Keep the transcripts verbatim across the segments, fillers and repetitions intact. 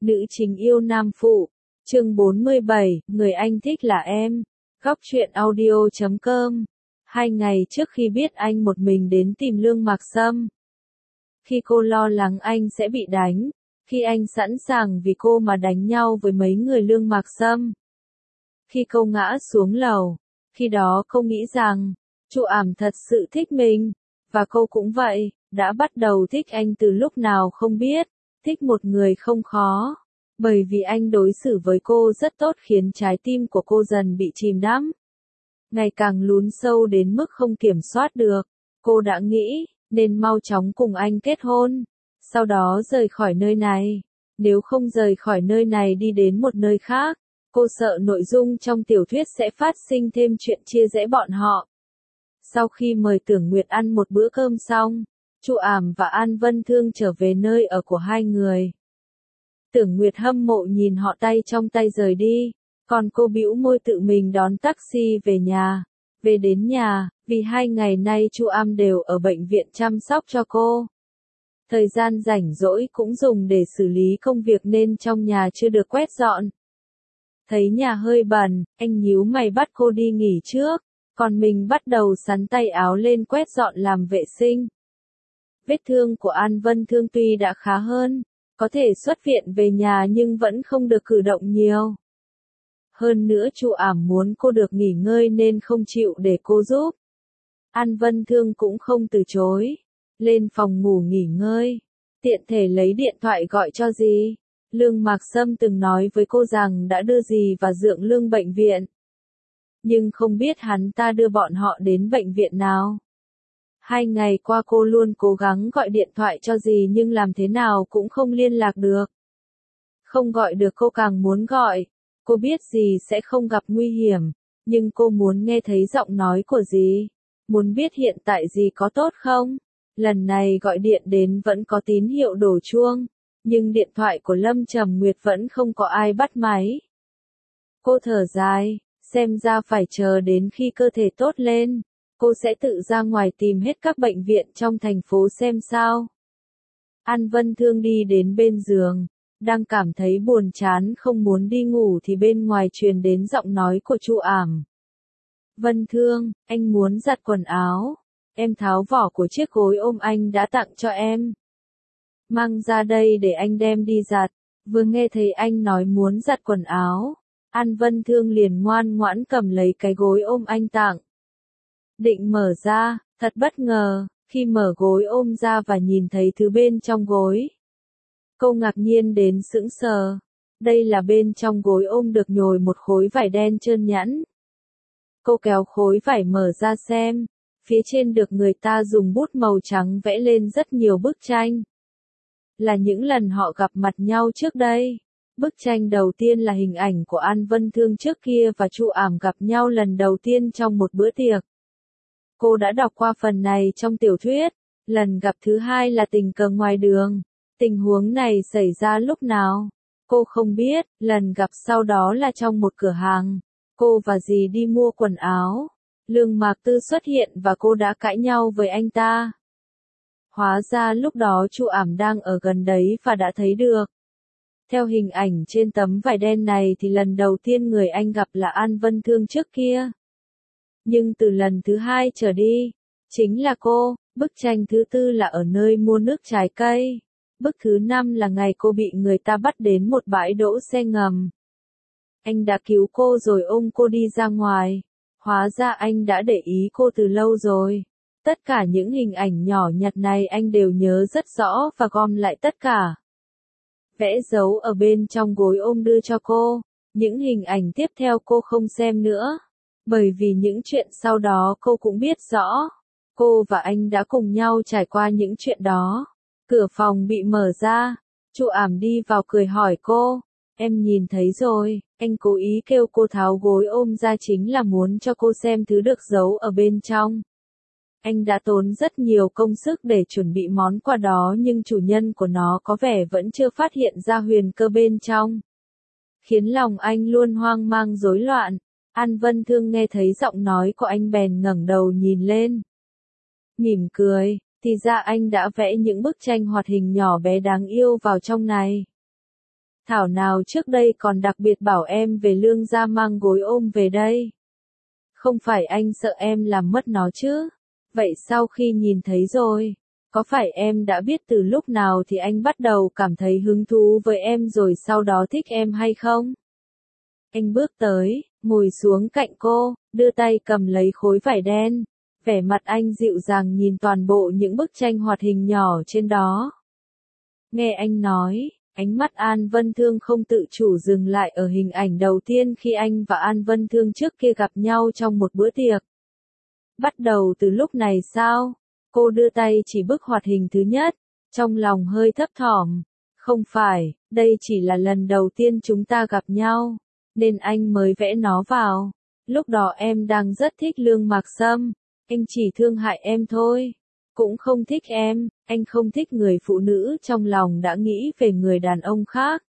Nữ chính yêu nam phụ. Chương bốn mươi bảy, người anh thích là em. Góc truyện audio chấm com. Hai ngày trước khi biết anh một mình đến tìm Lương Mạc Sâm. Khi cô lo lắng anh sẽ bị đánh. Khi anh sẵn sàng vì cô mà đánh nhau với mấy người Lương Mạc Sâm. Khi cô ngã xuống lầu. Khi đó cô nghĩ rằng, Chu Ảm thật sự thích mình. Và cô cũng vậy, đã bắt đầu thích anh từ lúc nào không biết. Thích một người không khó. Bởi vì anh đối xử với cô rất tốt khiến trái tim của cô dần bị chìm đắm. Ngày càng lún sâu đến mức không kiểm soát được. Cô đã nghĩ, nên mau chóng cùng anh kết hôn. Sau đó rời khỏi nơi này. Nếu không rời khỏi nơi này đi đến một nơi khác, cô sợ nội dung trong tiểu thuyết sẽ phát sinh thêm chuyện chia rẽ bọn họ. Sau khi mời Tưởng Nguyệt ăn một bữa cơm xong, Chu Ảm và An Vân Thương trở về nơi ở của hai người. Tưởng Nguyệt hâm mộ nhìn họ tay trong tay rời đi, còn cô bĩu môi tự mình đón taxi về nhà. Về đến nhà, vì hai ngày nay Chu Am đều ở bệnh viện chăm sóc cho cô. Thời gian rảnh rỗi cũng dùng để xử lý công việc nên trong nhà chưa được quét dọn. Thấy nhà hơi bẩn, anh nhíu mày bắt cô đi nghỉ trước, còn mình bắt đầu sắn tay áo lên quét dọn làm vệ sinh. Vết thương của An Vân Thương tuy đã khá hơn, có thể xuất viện về nhà nhưng vẫn không được cử động nhiều. Hơn nữa Chu Ảm muốn cô được nghỉ ngơi nên không chịu để cô giúp. An Vân Thương cũng không từ chối. Lên phòng ngủ nghỉ ngơi. Tiện thể lấy điện thoại gọi cho dì. Lương Mạc Sâm từng nói với cô rằng đã đưa dì và Dượng Lương bệnh viện. Nhưng không biết hắn ta đưa bọn họ đến bệnh viện nào. Hai ngày qua cô luôn cố gắng gọi điện thoại cho dì nhưng làm thế nào cũng không liên lạc được. Không gọi được cô càng muốn gọi. Cô biết dì sẽ không gặp nguy hiểm, nhưng cô muốn nghe thấy giọng nói của dì. Muốn biết hiện tại dì có tốt không? Lần này gọi điện đến vẫn có tín hiệu đổ chuông, nhưng điện thoại của Lâm Trầm Nguyệt vẫn không có ai bắt máy. Cô thở dài, xem ra phải chờ đến khi cơ thể tốt lên. Cô sẽ tự ra ngoài tìm hết các bệnh viện trong thành phố xem sao. An Vân Thương đi đến bên giường, đang cảm thấy buồn chán không muốn đi ngủ thì bên ngoài truyền đến giọng nói của Chu Ảm. Vân Thương, anh muốn giặt quần áo. Em tháo vỏ của chiếc gối ôm anh đã tặng cho em. Mang ra đây để anh đem đi giặt. Vừa nghe thấy anh nói muốn giặt quần áo, An Vân Thương liền ngoan ngoãn cầm lấy cái gối ôm anh tặng. Định mở ra, thật bất ngờ, khi mở gối ôm ra và nhìn thấy thứ bên trong gối. Cô ngạc nhiên đến sững sờ. Đây là bên trong gối ôm được nhồi một khối vải đen trơn nhẵn. Cô kéo khối vải mở ra xem. Phía trên được người ta dùng bút màu trắng vẽ lên rất nhiều bức tranh. Là những lần họ gặp mặt nhau trước đây. Bức tranh đầu tiên là hình ảnh của An Vân Thương trước kia và Chu Ảm gặp nhau lần đầu tiên trong một bữa tiệc. Cô đã đọc qua phần này trong tiểu thuyết. Lần gặp thứ hai là tình cờ ngoài đường. Tình huống này xảy ra lúc nào? Cô không biết, lần gặp sau đó là trong một cửa hàng. Cô và dì đi mua quần áo. Lương Mạc Tư xuất hiện và cô đã cãi nhau với anh ta. Hóa ra lúc đó Chu Ảm đang ở gần đấy và đã thấy được. Theo hình ảnh trên tấm vải đen này thì lần đầu tiên người anh gặp là An Vân Thương trước kia. Nhưng từ lần thứ hai trở đi, chính là cô. Bức tranh thứ tư là ở nơi mua nước trái cây. Bức thứ năm là ngày cô bị người ta bắt đến một bãi đỗ xe ngầm. Anh đã cứu cô rồi ôm cô đi ra ngoài. Hóa ra anh đã để ý cô từ lâu rồi. Tất cả những hình ảnh nhỏ nhặt này anh đều nhớ rất rõ và gom lại tất cả. Vẽ dấu ở bên trong gối ôm đưa cho cô. Những hình ảnh tiếp theo cô không xem nữa. Bởi vì những chuyện sau đó cô cũng biết rõ. Cô và anh đã cùng nhau trải qua những chuyện đó. Cửa phòng bị mở ra. Chu Ảm đi vào cười hỏi cô. Em nhìn thấy rồi, anh cố ý kêu cô tháo gối ôm ra chính là muốn cho cô xem thứ được giấu ở bên trong. Anh đã tốn rất nhiều công sức để chuẩn bị món quà đó nhưng chủ nhân của nó có vẻ vẫn chưa phát hiện ra huyền cơ bên trong. Khiến lòng anh luôn hoang mang rối loạn. An Vân Thương nghe thấy giọng nói của anh bèn ngẩng đầu nhìn lên. Mỉm cười, thì ra anh đã vẽ những bức tranh hoạt hình nhỏ bé đáng yêu vào trong này. Thảo nào trước đây còn đặc biệt bảo em về Lương gia mang gối ôm về đây. Không phải anh sợ em làm mất nó chứ? Vậy sau khi nhìn thấy rồi, có phải em đã biết từ lúc nào thì anh bắt đầu cảm thấy hứng thú với em rồi sau đó thích em hay không? Anh bước tới, ngồi xuống cạnh cô, đưa tay cầm lấy khối vải đen. Vẻ mặt anh dịu dàng nhìn toàn bộ những bức tranh hoạt hình nhỏ trên đó. Nghe anh nói, ánh mắt An Vân Thương không tự chủ dừng lại ở hình ảnh đầu tiên khi anh và An Vân Thương trước kia gặp nhau trong một bữa tiệc. Bắt đầu từ lúc này sao? Cô đưa tay chỉ bức hoạt hình thứ nhất, trong lòng hơi thấp thỏm. Không phải, đây chỉ là lần đầu tiên chúng ta gặp nhau, nên anh mới vẽ nó vào. Lúc đó em đang rất thích Lương Mạc Sâm, anh chỉ thương hại em thôi. Cũng không thích em, anh không thích người phụ nữ trong lòng đã nghĩ về người đàn ông khác.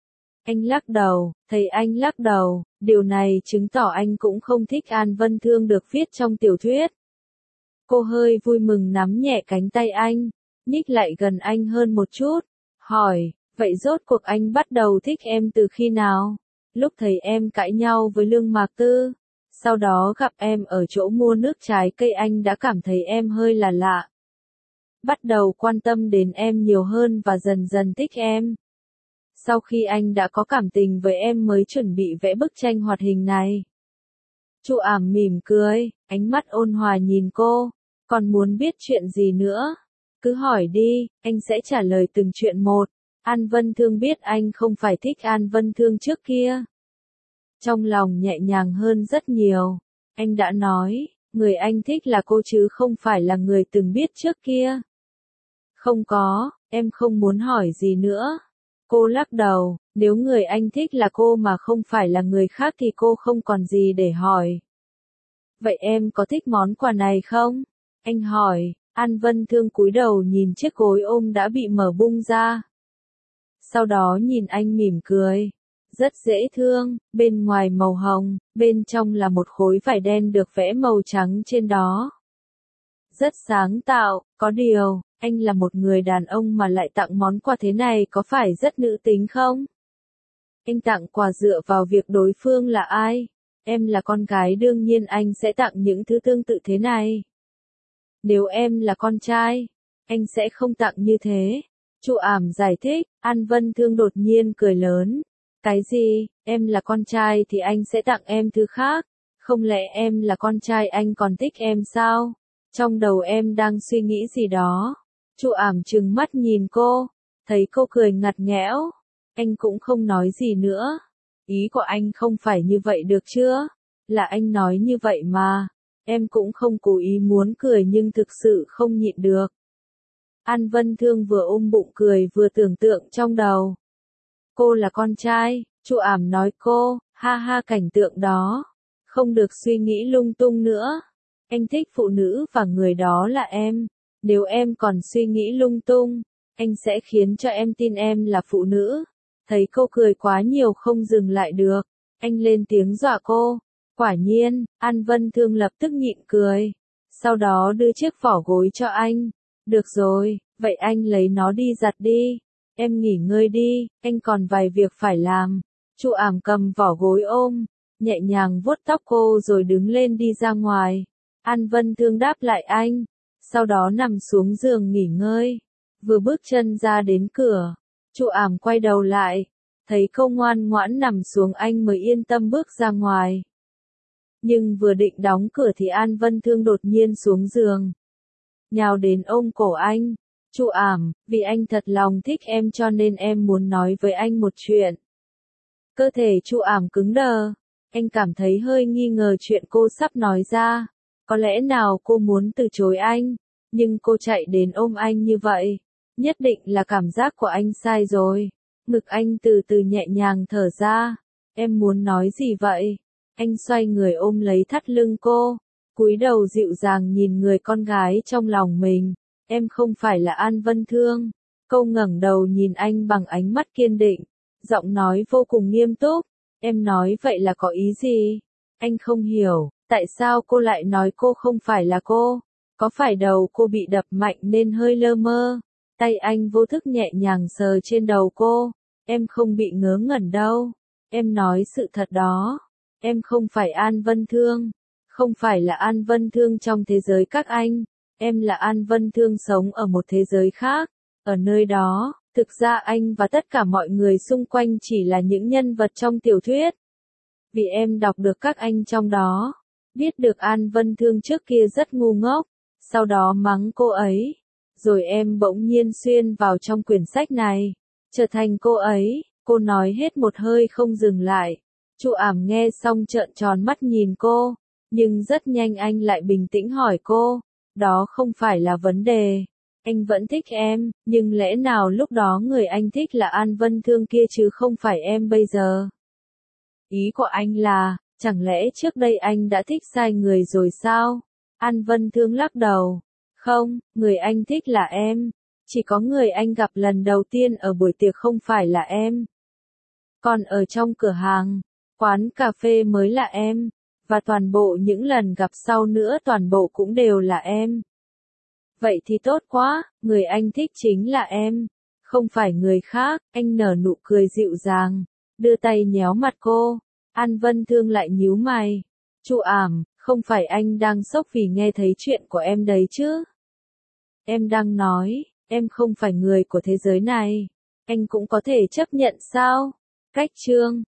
Anh lắc đầu, thấy anh lắc đầu, điều này chứng tỏ anh cũng không thích An Vân Thương được viết trong tiểu thuyết. Cô hơi vui mừng nắm nhẹ cánh tay anh, nhích lại gần anh hơn một chút, hỏi, vậy rốt cuộc anh bắt đầu thích em từ khi nào? Lúc thấy em cãi nhau với Lương Mạc Tư, sau đó gặp em ở chỗ mua nước trái cây anh đã cảm thấy em hơi là lạ. Bắt đầu quan tâm đến em nhiều hơn và dần dần thích em. Sau khi anh đã có cảm tình với em mới chuẩn bị vẽ bức tranh hoạt hình này. Chu Ảm mỉm cười, ánh mắt ôn hòa nhìn cô, còn muốn biết chuyện gì nữa? Cứ hỏi đi, anh sẽ trả lời từng chuyện một. An Vân Thương biết anh không phải thích An Vân Thương trước kia. Trong lòng nhẹ nhàng hơn rất nhiều. Anh đã nói, người anh thích là cô chứ không phải là người từng biết trước kia. Không có, em không muốn hỏi gì nữa. Cô lắc đầu, nếu người anh thích là cô mà không phải là người khác thì cô không còn gì để hỏi. Vậy em có thích món quà này không? Anh hỏi. An Vân Thương cúi đầu nhìn chiếc gối ôm đã bị mở bung ra. Sau đó nhìn anh mỉm cười. Rất dễ thương, bên ngoài màu hồng, bên trong là một khối vải đen được vẽ màu trắng trên đó. Rất sáng tạo, có điều, anh là một người đàn ông mà lại tặng món quà thế này có phải rất nữ tính không? Anh tặng quà dựa vào việc đối phương là ai? Em là con gái đương nhiên anh sẽ tặng những thứ tương tự thế này. Nếu em là con trai, anh sẽ không tặng như thế. Chu Ảm giải thích, An Vân Thương đột nhiên cười lớn. Cái gì, em là con trai thì anh sẽ tặng em thứ khác, không lẽ em là con trai anh còn thích em sao? Trong đầu em đang suy nghĩ gì đó? Chu Ảm trừng mắt nhìn cô, thấy cô cười ngặt nghẽo, anh cũng không nói gì nữa. Ý của anh không phải như vậy được chưa? Là anh nói như vậy mà. Em cũng không cố ý muốn cười nhưng thực sự không nhịn được. An Vân Thương vừa ôm bụng cười vừa tưởng tượng trong đầu. Cô là con trai, Chu Ảm nói cô, ha ha cảnh tượng đó. Không được suy nghĩ lung tung nữa. Anh thích phụ nữ và người đó là em. Nếu em còn suy nghĩ lung tung, anh sẽ khiến cho em tin em là phụ nữ. Thấy cô cười quá nhiều không dừng lại được. Anh lên tiếng dọa cô. Quả nhiên, An Vân Thương lập tức nhịn cười. Sau đó đưa chiếc vỏ gối cho anh. Được rồi, vậy anh lấy nó đi giặt đi. Em nghỉ ngơi đi, anh còn vài việc phải làm. Chu Ảm cầm vỏ gối ôm, nhẹ nhàng vuốt tóc cô rồi đứng lên đi ra ngoài. An Vân Thương đáp lại anh, sau đó nằm xuống giường nghỉ ngơi. Vừa bước chân ra đến cửa, Chu Ảm quay đầu lại, thấy cô ngoan ngoãn nằm xuống anh mới yên tâm bước ra ngoài. Nhưng vừa định đóng cửa thì An Vân Thương đột nhiên xuống giường, nhào đến ôm cổ anh. Chu Ảm, vì anh thật lòng thích em cho nên em muốn nói với anh một chuyện. Cơ thể Chu Ảm cứng đờ, anh cảm thấy hơi nghi ngờ chuyện cô sắp nói ra. Có lẽ nào cô muốn từ chối anh, nhưng cô chạy đến ôm anh như vậy. Nhất định là cảm giác của anh sai rồi. Ngực anh từ từ nhẹ nhàng thở ra. Em muốn nói gì vậy? Anh xoay người ôm lấy thắt lưng cô, cúi đầu dịu dàng nhìn người con gái trong lòng mình. Em không phải là An Vân Thương. Cô ngẩng đầu nhìn anh bằng ánh mắt kiên định, giọng nói vô cùng nghiêm túc. Em nói vậy là có ý gì? Anh không hiểu, tại sao cô lại nói cô không phải là cô? Có phải đầu cô bị đập mạnh nên hơi lơ mơ? Tay anh vô thức nhẹ nhàng sờ trên đầu cô. Em không bị ngớ ngẩn đâu. Em nói sự thật đó. Em không phải An Vân Thương. Không phải là An Vân Thương trong thế giới các anh. Em là An Vân Thương sống ở một thế giới khác. Ở nơi đó, thực ra anh và tất cả mọi người xung quanh chỉ là những nhân vật trong tiểu thuyết. Vì em đọc được các anh trong đó. Biết được An Vân Thương trước kia rất ngu ngốc. Sau đó mắng cô ấy. Rồi em bỗng nhiên xuyên vào trong quyển sách này. Trở thành cô ấy. Cô nói hết một hơi không dừng lại. Chu Ảm nghe xong trợn tròn mắt nhìn cô. Nhưng rất nhanh anh lại bình tĩnh hỏi cô. Đó không phải là vấn đề. Anh vẫn thích em, nhưng lẽ nào lúc đó người anh thích là An Vân Thương kia chứ không phải em bây giờ? Ý của anh là, chẳng lẽ trước đây anh đã thích sai người rồi sao? An Vân Thương lắc đầu. Không, người anh thích là em. Chỉ có người anh gặp lần đầu tiên ở buổi tiệc không phải là em. Còn ở trong cửa hàng, quán cà phê mới là em. Và toàn bộ những lần gặp sau nữa toàn bộ cũng đều là em. Vậy thì tốt quá, người anh thích chính là em. Không phải người khác, anh nở nụ cười dịu dàng. Đưa tay nhéo mặt cô. An Vân Thương lại nhíu mày. Chu Ảm, không phải anh đang sốc vì nghe thấy chuyện của em đấy chứ? Em đang nói, em không phải người của thế giới này. Anh cũng có thể chấp nhận sao? Cách chương